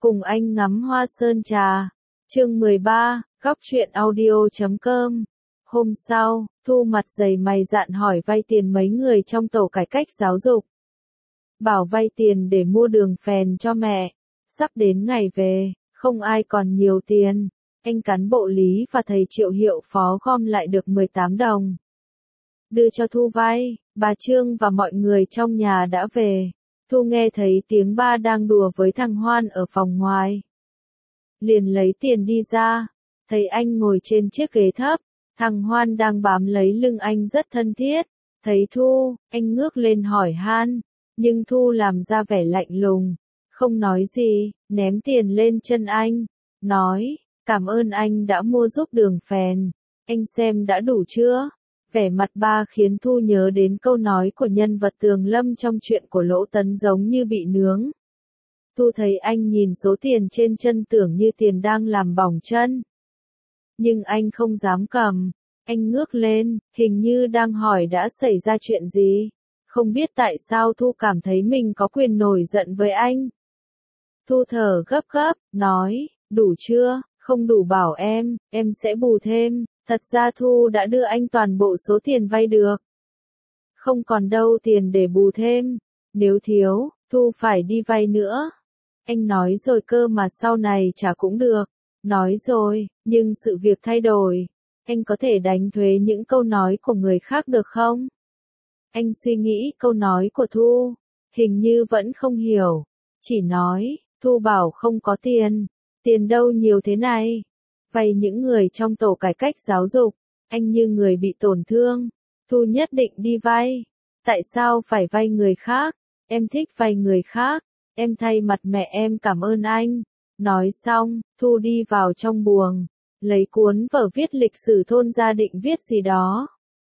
Cùng anh ngắm hoa sơn trà. Chương 13, góc truyện audio.com. Hôm sau, Thu mặt dày mày dạn hỏi vay tiền mấy người trong tổ cải cách giáo dục. Bảo vay tiền để mua đường phèn cho mẹ. Sắp đến ngày về, không ai còn nhiều tiền. Anh cán bộ Lý và thầy Triệu hiệu phó gom lại được 18 đồng. Đưa cho Thu vay, bà Trương và mọi người trong nhà đã về. Thu nghe thấy tiếng ba đang đùa với thằng Hoan ở phòng ngoài. Liền lấy tiền đi ra, thấy anh ngồi trên chiếc ghế thấp, thằng Hoan đang bám lấy lưng anh rất thân thiết. Thấy Thu, anh ngước lên hỏi han, nhưng Thu làm ra vẻ lạnh lùng, không nói gì, ném tiền lên chân anh, nói, cảm ơn anh đã mua giúp đường phèn, anh xem đã đủ chưa? Vẻ mặt ba khiến Thu nhớ đến câu nói của nhân vật Tường Lâm trong chuyện của Lỗ Tấn giống như bị nướng. Thu thấy anh nhìn số tiền trên chân tưởng như tiền đang làm bỏng chân. Nhưng anh không dám cầm, anh ngước lên, hình như đang hỏi đã xảy ra chuyện gì. Không biết tại sao Thu cảm thấy mình có quyền nổi giận với anh. Thu thở gấp gáp, nói, đủ chưa, không đủ bảo em sẽ bù thêm. Thật ra Thu đã đưa anh toàn bộ số tiền vay được. Không còn đâu tiền để bù thêm. Nếu thiếu, Thu phải đi vay nữa. Anh nói rồi cơ mà sau này trả cũng được. Nói rồi, nhưng sự việc thay đổi. Anh có thể đánh thuế những câu nói của người khác được không? Anh suy nghĩ câu nói của Thu. Hình như vẫn không hiểu. Chỉ nói, Thu bảo không có tiền. Tiền đâu nhiều thế này? Vay những người trong tổ cải cách giáo dục, anh như người bị tổn thương, Thu nhất định đi vay. Tại sao phải vay người khác? Em thích vay người khác, em thay mặt mẹ em cảm ơn anh. Nói xong, Thu đi vào trong buồng, lấy cuốn vở viết lịch sử thôn gia định viết gì đó.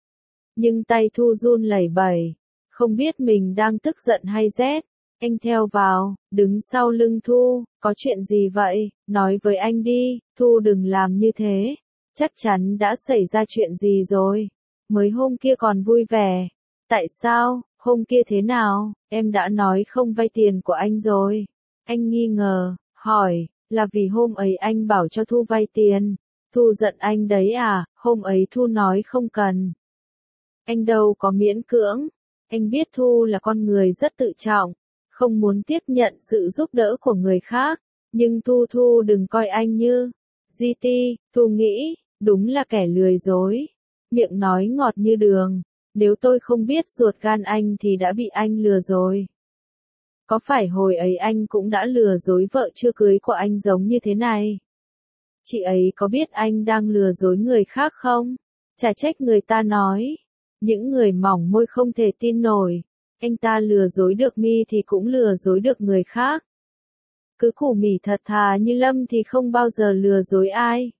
Nhưng tay Thu run lẩy bẩy, không biết mình đang tức giận hay rét. Anh theo vào, đứng sau lưng Thu, có chuyện gì vậy, nói với anh đi, Thu đừng làm như thế, chắc chắn đã xảy ra chuyện gì rồi, mới hôm kia còn vui vẻ, tại sao, hôm kia thế nào, em đã nói không vay tiền của anh rồi, anh nghi ngờ, hỏi, là vì hôm ấy anh bảo cho Thu vay tiền, Thu giận anh đấy à, hôm ấy Thu nói không cần. Anh đâu có miễn cưỡng, anh biết Thu là con người rất tự trọng. Không muốn tiếp nhận sự giúp đỡ của người khác, nhưng Thu đừng coi anh như GT, Thu nghĩ, đúng là kẻ lười dối, miệng nói ngọt như đường, nếu tôi không biết ruột gan anh thì đã bị anh lừa rồi. Có phải hồi ấy anh cũng đã lừa dối vợ chưa cưới của anh giống như thế này? Chị ấy có biết anh đang lừa dối người khác không? Chả trách người ta nói, những người mỏng môi không thể tin nổi. Anh ta lừa dối được Mi thì cũng lừa dối được người khác. Cứ củ mì thật thà như Lâm thì không bao giờ lừa dối ai.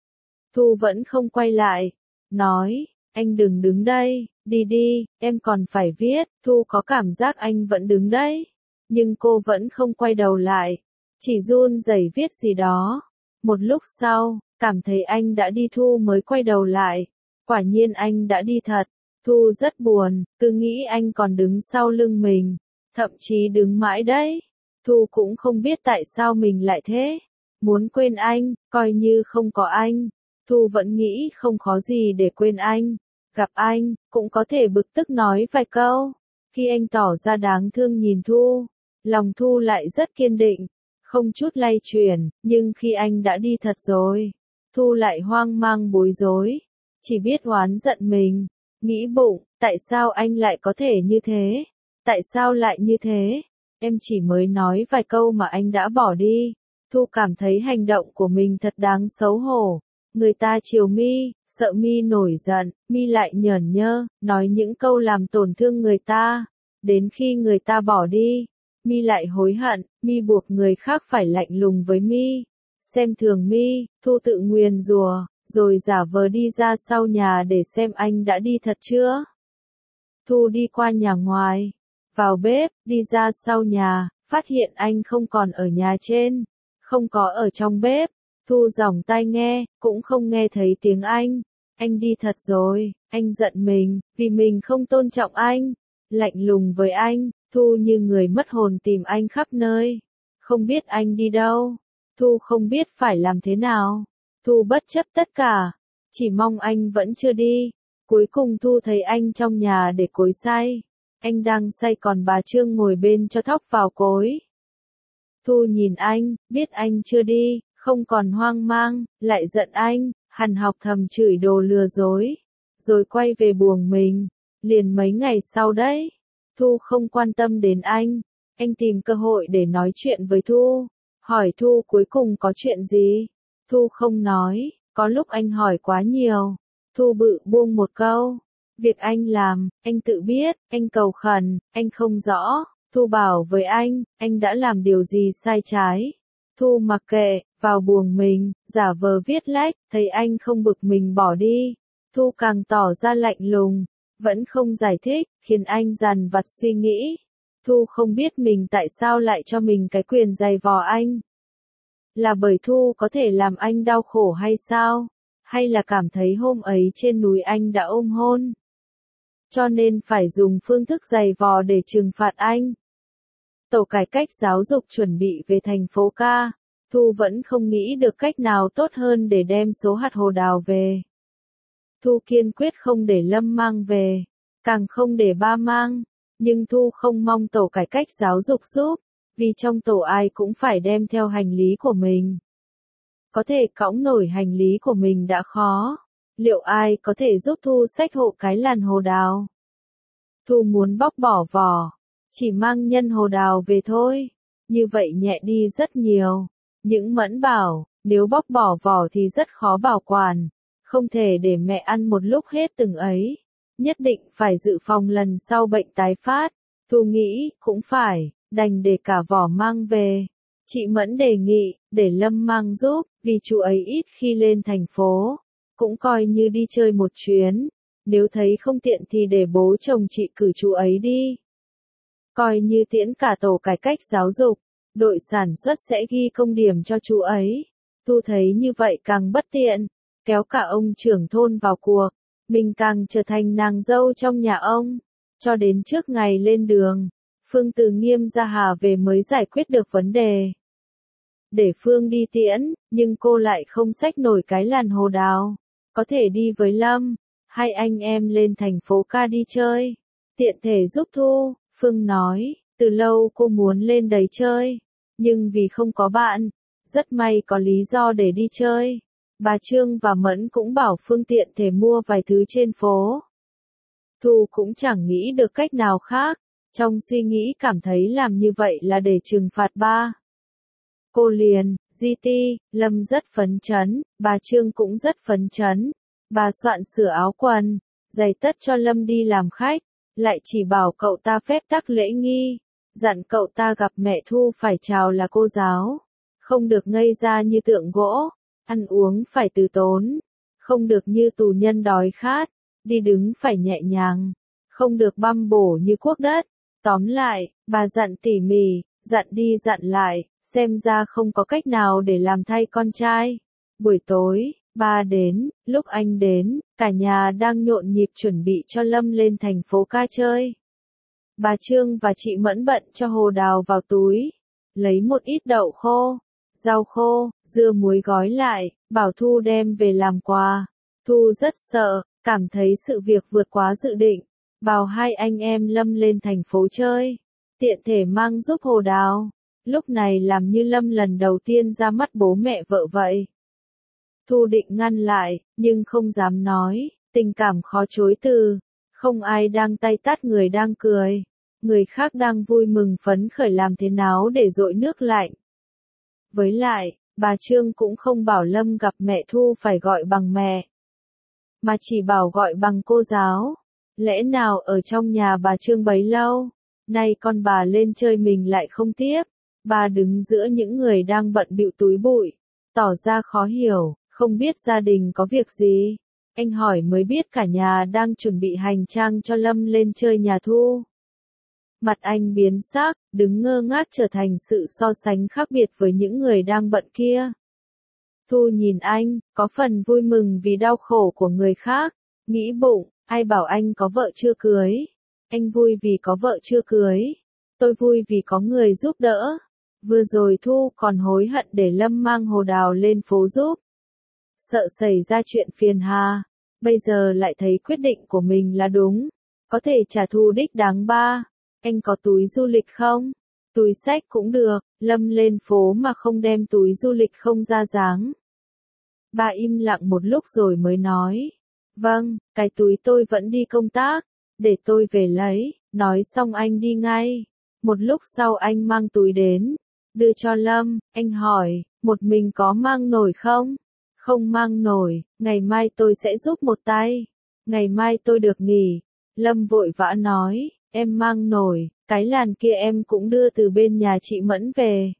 Thu vẫn không quay lại. Nói, anh đừng đứng đây, đi đi, em còn phải viết. Thu có cảm giác anh vẫn đứng đấy. Nhưng cô vẫn không quay đầu lại. Chỉ run rẩy viết gì đó. Một lúc sau, cảm thấy anh đã đi Thu mới quay đầu lại. Quả nhiên anh đã đi thật. Thu rất buồn, cứ nghĩ anh còn đứng sau lưng mình, thậm chí đứng mãi đấy. Thu cũng không biết tại sao mình lại thế. Muốn quên anh, coi như không có anh. Thu vẫn nghĩ không khó gì để quên anh. Gặp anh, cũng có thể bực tức nói vài câu. Khi anh tỏ ra đáng thương nhìn Thu, lòng Thu lại rất kiên định, không chút lay chuyển, nhưng khi anh đã đi thật rồi, Thu lại hoang mang bối rối, chỉ biết oán giận mình. Nghĩ bụng, tại sao anh lại có thể như thế? Tại sao lại như thế? Em chỉ mới nói vài câu mà anh đã bỏ đi. Thu cảm thấy hành động của mình thật đáng xấu hổ. Người ta chiều Mi, sợ Mi nổi giận, Mi lại nhởn nhơ, nói những câu làm tổn thương người ta. Đến khi người ta bỏ đi, Mi lại hối hận, Mi buộc người khác phải lạnh lùng với Mi. Xem thường Mi, Thu tự nguyền rủa. Rồi giả vờ đi ra sau nhà để xem anh đã đi thật chưa. Thu đi qua nhà ngoài, vào bếp, đi ra sau nhà, phát hiện anh không còn ở nhà trên, không có ở trong bếp. Thu giỏng tai nghe, cũng không nghe thấy tiếng anh. Anh đi thật rồi, anh giận mình, vì mình không tôn trọng anh, lạnh lùng với anh. Thu như người mất hồn tìm anh khắp nơi. không biết anh đi đâu. Thu không biết phải làm thế nào. Thu bất chấp tất cả, chỉ mong anh vẫn chưa đi. Cuối cùng Thu thấy anh trong nhà để cối xay. Anh đang xay còn bà Trương ngồi bên cho thóc vào cối. Thu nhìn anh, biết anh chưa đi, không còn hoang mang, lại giận anh, hằn học thầm chửi đồ lừa dối. Rồi quay về buồng mình, liền mấy ngày sau đấy. Thu không quan tâm đến anh tìm cơ hội để nói chuyện với Thu. Hỏi Thu cuối cùng có chuyện gì? Thu không nói, có lúc anh hỏi quá nhiều. Thu bự buông một câu. Việc anh làm, anh tự biết, anh cầu khẩn, anh không rõ. Thu bảo với anh đã làm điều gì sai trái. Thu mặc kệ, vào buồng mình, giả vờ viết lách, thấy anh không bực mình bỏ đi. Thu càng tỏ ra lạnh lùng, vẫn không giải thích, khiến anh dằn vặt suy nghĩ. Thu không biết mình tại sao lại cho mình cái quyền giày vò anh. Là bởi Thu có thể làm anh đau khổ hay sao? Hay là cảm thấy hôm ấy trên núi anh đã ôm hôn? Cho nên phải dùng phương thức giày vò để trừng phạt anh. Tổ cải cách giáo dục chuẩn bị về thành phố ca. Thu vẫn không nghĩ được cách nào tốt hơn để đem số hạt hồ đào về. Thu kiên quyết không để Lâm mang về, càng không để ba mang. Nhưng Thu không mong tổ cải cách giáo dục giúp, vì trong tổ ai cũng phải đem theo hành lý của mình. Có thể cõng nổi hành lý của mình đã khó, liệu ai có thể giúp Thu xách hộ cái làn hồ đào? Thu muốn bóc bỏ vỏ, chỉ mang nhân hồ đào về thôi, như vậy nhẹ đi rất nhiều. Những Mẫn bảo, nếu bóc bỏ vỏ thì rất khó bảo quản, không thể để mẹ ăn một lúc hết từng ấy. Nhất định phải dự phòng lần sau bệnh tái phát. Thu nghĩ, cũng phải, đành để cả vỏ mang về. Chị Mẫn đề nghị, để Lâm mang giúp, vì chú ấy ít khi lên thành phố. Cũng coi như đi chơi một chuyến. Nếu thấy không tiện thì để bố chồng chị cử chú ấy đi. Coi như tiễn cả tổ cải cách giáo dục. Đội sản xuất sẽ ghi công điểm cho chú ấy. Thu thấy như vậy càng bất tiện. Kéo cả ông trưởng thôn vào cuộc. Mình càng trở thành nàng dâu trong nhà ông. Cho đến trước ngày lên đường, Phương từ Nghiêm ra Hà về mới giải quyết được vấn đề. Để Phương đi tiễn, nhưng cô lại không xách nổi cái làn hồ đào. Có thể đi với Lâm, hai anh em lên thành phố ca đi chơi. Tiện thể giúp Thu, Phương nói, từ lâu cô muốn lên đấy chơi. Nhưng vì không có bạn, rất may có lý do để đi chơi. Bà Trương và Mẫn cũng bảo Phương tiện thể mua vài thứ trên phố. Thu cũng chẳng nghĩ được cách nào khác, trong suy nghĩ cảm thấy làm như vậy là để trừng phạt ba. Cô liền, GT, Lâm rất phấn chấn, bà Trương cũng rất phấn chấn. Bà soạn sửa áo quần, giày tất cho Lâm đi làm khách, lại chỉ bảo cậu ta phép tắc lễ nghi, dặn cậu ta gặp mẹ Thu phải chào là cô giáo, không được ngây ra như tượng gỗ, ăn uống phải từ tốn, không được như tù nhân đói khát, đi đứng phải nhẹ nhàng, không được băm bổ như cuốc đất. Tóm lại, bà dặn tỉ mỉ, dặn đi dặn lại, xem ra không có cách nào để làm thay con trai. Buổi tối, ba đến, lúc anh đến, cả nhà đang nhộn nhịp chuẩn bị cho Lâm lên thành phố ca chơi. Bà Trương và chị Mẫn bận cho hồ đào vào túi, lấy một ít đậu khô, rau khô, dưa muối gói lại, bảo Thu đem về làm quà. Thu rất sợ, cảm thấy sự việc vượt quá dự định, bảo hai anh em Lâm lên thành phố chơi, tiện thể mang giúp hồ đào. Lúc này làm như Lâm lần đầu tiên ra mắt bố mẹ vợ vậy. Thu định ngăn lại, nhưng không dám nói, tình cảm khó chối từ. Không ai đang tay tát người đang cười. Người khác đang vui mừng phấn khởi làm thế nào để dội nước lạnh. Với lại, bà Trương cũng không bảo Lâm gặp mẹ Thu phải gọi bằng mẹ, mà chỉ bảo gọi bằng cô giáo. Lẽ nào ở trong nhà bà Trương bấy lâu, nay con bà lên chơi mình lại không tiếp. Bà đứng giữa những người đang bận bịu túi bụi, tỏ ra khó hiểu, không biết gia đình có việc gì. Anh hỏi mới biết cả nhà đang chuẩn bị hành trang cho Lâm lên chơi nhà Thu. Mặt anh biến sắc, đứng ngơ ngác trở thành sự so sánh khác biệt với những người đang bận kia. Thu nhìn anh, có phần vui mừng vì đau khổ của người khác, nghĩ bụng, ai bảo anh có vợ chưa cưới. Anh vui vì có vợ chưa cưới. Tôi vui vì có người giúp đỡ. Vừa rồi Thu còn hối hận để Lâm mang Hồ Đào lên phố giúp. Sợ xảy ra chuyện phiền hà. Bây giờ lại thấy quyết định của mình là đúng. Có thể trả thù đích đáng ba. Anh có túi du lịch không? Túi xách cũng được. Lâm lên phố mà không đem túi du lịch không ra dáng. Ba im lặng một lúc rồi mới nói. Vâng, cái túi tôi vẫn đi công tác. Để tôi về lấy. Nói xong anh đi ngay. Một lúc sau anh mang túi đến. Đưa cho Lâm. Anh hỏi, một mình có mang nổi không? Không mang nổi, ngày mai tôi sẽ giúp một tay. Ngày mai tôi được nghỉ. Lâm vội vã nói, em mang nổi, cái làn kia em cũng đưa từ bên nhà chị Mẫn về.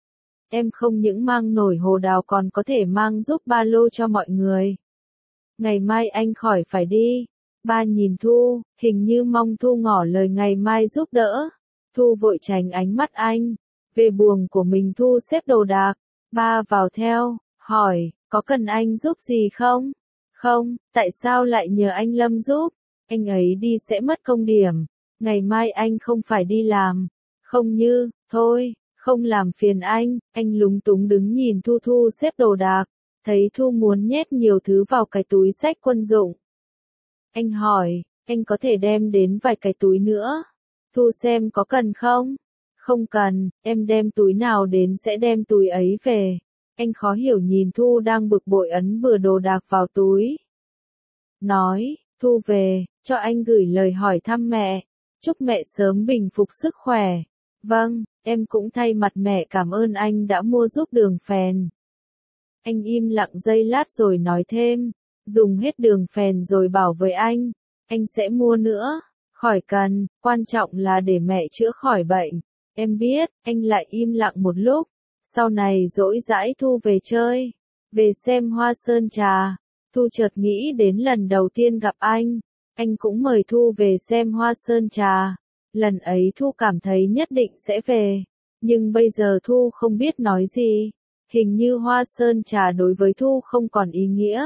Em không những mang nổi Hồ Đào còn có thể mang giúp ba lô cho mọi người. Ngày mai anh khỏi phải đi. Ba nhìn Thu, hình như mong Thu ngỏ lời ngày mai giúp đỡ. Thu vội tránh ánh mắt anh. Về buồng của mình Thu xếp đồ đạc. Ba vào theo, hỏi, có cần anh giúp gì không? Không, tại sao lại nhờ anh Lâm giúp? Anh ấy đi sẽ mất công điểm. Ngày mai anh không phải đi làm. Không như, thôi, không làm phiền anh lúng túng đứng nhìn Thu xếp đồ đạc. Thấy Thu muốn nhét nhiều thứ vào cái túi xách quân dụng. Anh hỏi, anh có thể đem đến vài cái túi nữa. Thu xem có cần không? Không cần, em đem túi nào đến sẽ đem túi ấy về. Anh khó hiểu nhìn Thu đang bực bội ấn bừa đồ đạc vào túi. Nói, Thu về, cho anh gửi lời hỏi thăm mẹ. Chúc mẹ sớm bình phục sức khỏe. Vâng, em cũng thay mặt mẹ cảm ơn anh đã mua giúp đường phèn. Anh im lặng giây lát rồi nói thêm, dùng hết đường phèn rồi bảo với anh sẽ mua nữa. Khỏi cần, quan trọng là để mẹ chữa khỏi bệnh. Em biết, anh lại im lặng một lúc. Sau này dỗi dãi Thu về chơi, về xem hoa sơn trà. Thu chợt nghĩ đến lần đầu tiên gặp anh cũng mời Thu về xem hoa sơn trà. Lần ấy Thu cảm thấy nhất định sẽ về, nhưng bây giờ Thu không biết nói gì. Hình như hoa sơn trà đối với Thu không còn ý nghĩa.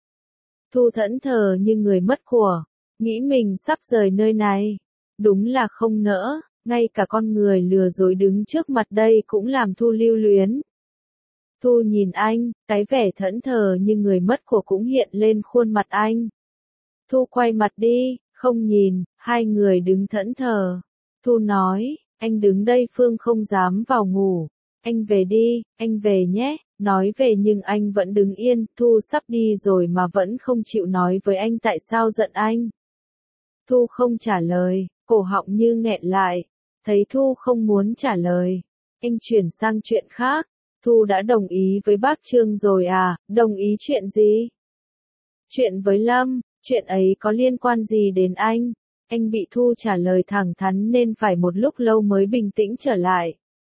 Thu thẫn thờ như người mất của, nghĩ mình sắp rời nơi này. Đúng là không nỡ. Ngay cả con người lừa dối đứng trước mặt đây cũng làm Thu lưu luyến. Thu nhìn anh, cái vẻ thẫn thờ như người mất của cũng hiện lên khuôn mặt anh. Thu quay mặt đi, không nhìn, hai người đứng thẫn thờ. Thu nói, anh đứng đây Phương không dám vào ngủ. Anh về đi, anh về nhé. Nói về nhưng anh vẫn đứng yên. Thu sắp đi rồi mà vẫn không chịu nói với anh tại sao giận anh. Thu không trả lời, cổ họng như nghẹn lại. Thấy Thu không muốn trả lời, anh chuyển sang chuyện khác. Thu đã đồng ý với bác Trương rồi à? Đồng ý chuyện gì? Chuyện với Lâm, chuyện ấy có liên quan gì đến anh? Anh bị Thu trả lời thẳng thắn nên phải một lúc lâu mới bình tĩnh trở lại.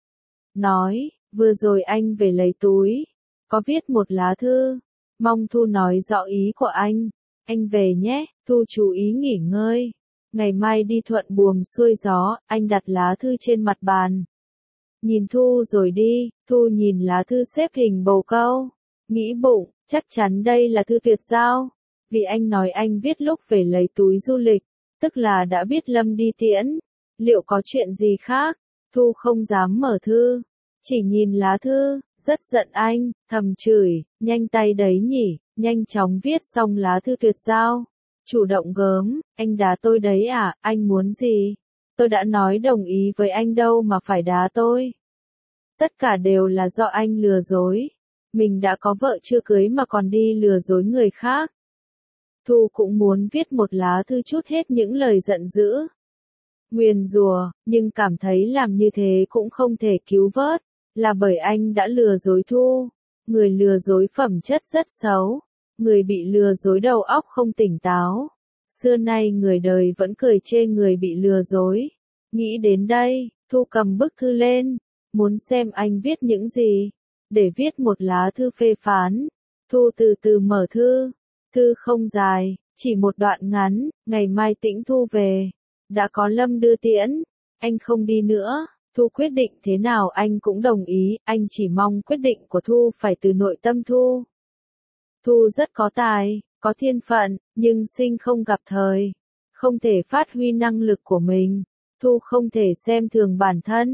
Nói, vừa rồi anh về lấy túi, có viết một lá thư, mong Thu nói rõ ý của anh. Anh về nhé, Thu chú ý nghỉ ngơi. Ngày mai đi thuận buồm xuôi gió. Anh đặt lá thư trên mặt bàn. Nhìn Thu rồi đi. Thu nhìn lá thư xếp hình bồ câu. Nghĩ bụng, chắc chắn đây là thư tuyệt giao. Vì anh nói anh viết lúc về lấy túi du lịch. Tức là đã biết Lâm đi tiễn. Liệu có chuyện gì khác? Thu không dám mở thư. Chỉ nhìn lá thư, rất giận anh, thầm chửi, nhanh tay đấy nhỉ, nhanh chóng viết xong lá thư tuyệt giao. Chủ động gớm, anh đá tôi đấy à, anh muốn gì? Tôi đã nói đồng ý với anh đâu mà phải đá tôi. Tất cả đều là do anh lừa dối. Mình đã có vợ chưa cưới mà còn đi lừa dối người khác. Thu cũng muốn viết một lá thư trút hết những lời giận dữ, nguyền rủa, nhưng cảm thấy làm như thế cũng không thể cứu vớt, là bởi anh đã lừa dối Thu. Người lừa dối phẩm chất rất xấu. Người bị lừa dối đầu óc không tỉnh táo. Xưa nay người đời vẫn cười chê người bị lừa dối. Nghĩ đến đây, Thu cầm bức thư lên, muốn xem anh viết những gì, để viết một lá thư phê phán. Thu từ từ mở thư. Thư không dài, chỉ một đoạn ngắn, ngày mai Tĩnh Thu về. Đã có Lâm đưa tiễn, anh không đi nữa. Thu quyết định thế nào anh cũng đồng ý, anh chỉ mong quyết định của Thu phải từ nội tâm Thu. Thu rất có tài, có thiên phận, nhưng sinh không gặp thời. Không thể phát huy năng lực của mình. Thu không thể xem thường bản thân.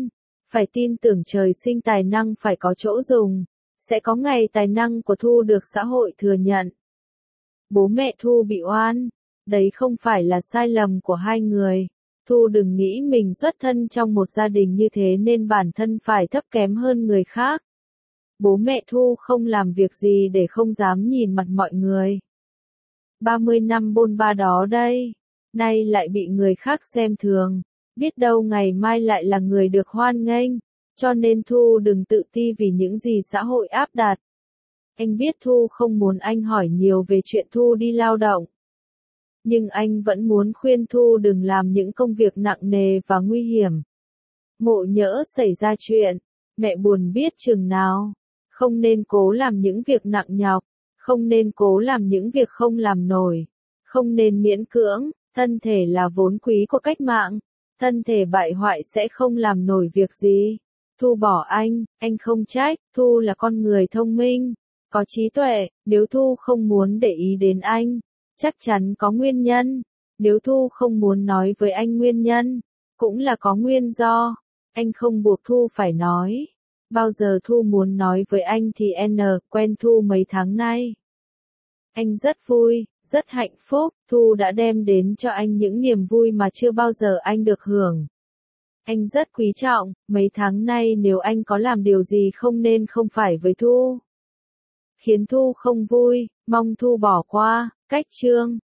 Phải tin tưởng trời sinh tài năng phải có chỗ dùng. Sẽ có ngày tài năng của Thu được xã hội thừa nhận. Bố mẹ Thu bị oan. Đấy không phải là sai lầm của hai người. Thu đừng nghĩ mình xuất thân trong một gia đình như thế nên bản thân phải thấp kém hơn người khác. Bố mẹ Thu không làm việc gì để không dám nhìn mặt mọi người. 30 năm bôn ba đó đây, nay lại bị người khác xem thường. Biết đâu ngày mai lại là người được hoan nghênh. Cho nên Thu đừng tự ti vì những gì xã hội áp đặt. Anh biết Thu không muốn anh hỏi nhiều về chuyện Thu đi lao động. Nhưng anh vẫn muốn khuyên Thu đừng làm những công việc nặng nề và nguy hiểm. Ngộ nhỡ xảy ra chuyện, mẹ buồn biết chừng nào. Không nên cố làm những việc nặng nhọc, không nên cố làm những việc không làm nổi, không nên miễn cưỡng, thân thể là vốn quý của cách mạng, thân thể bại hoại sẽ không làm nổi việc gì. Thu bỏ anh không trách, Thu là con người thông minh, có trí tuệ, nếu Thu không muốn để ý đến anh, chắc chắn có nguyên nhân, nếu Thu không muốn nói với anh nguyên nhân, cũng là có nguyên do, anh không buộc Thu phải nói. Bao giờ Thu muốn nói với anh thì quen Thu mấy tháng nay. Anh rất vui, rất hạnh phúc, Thu đã đem đến cho anh những niềm vui mà chưa bao giờ anh được hưởng. Anh rất quý trọng, mấy tháng nay nếu anh có làm điều gì không nên không phải với Thu, khiến Thu không vui, mong Thu bỏ qua. Cách chương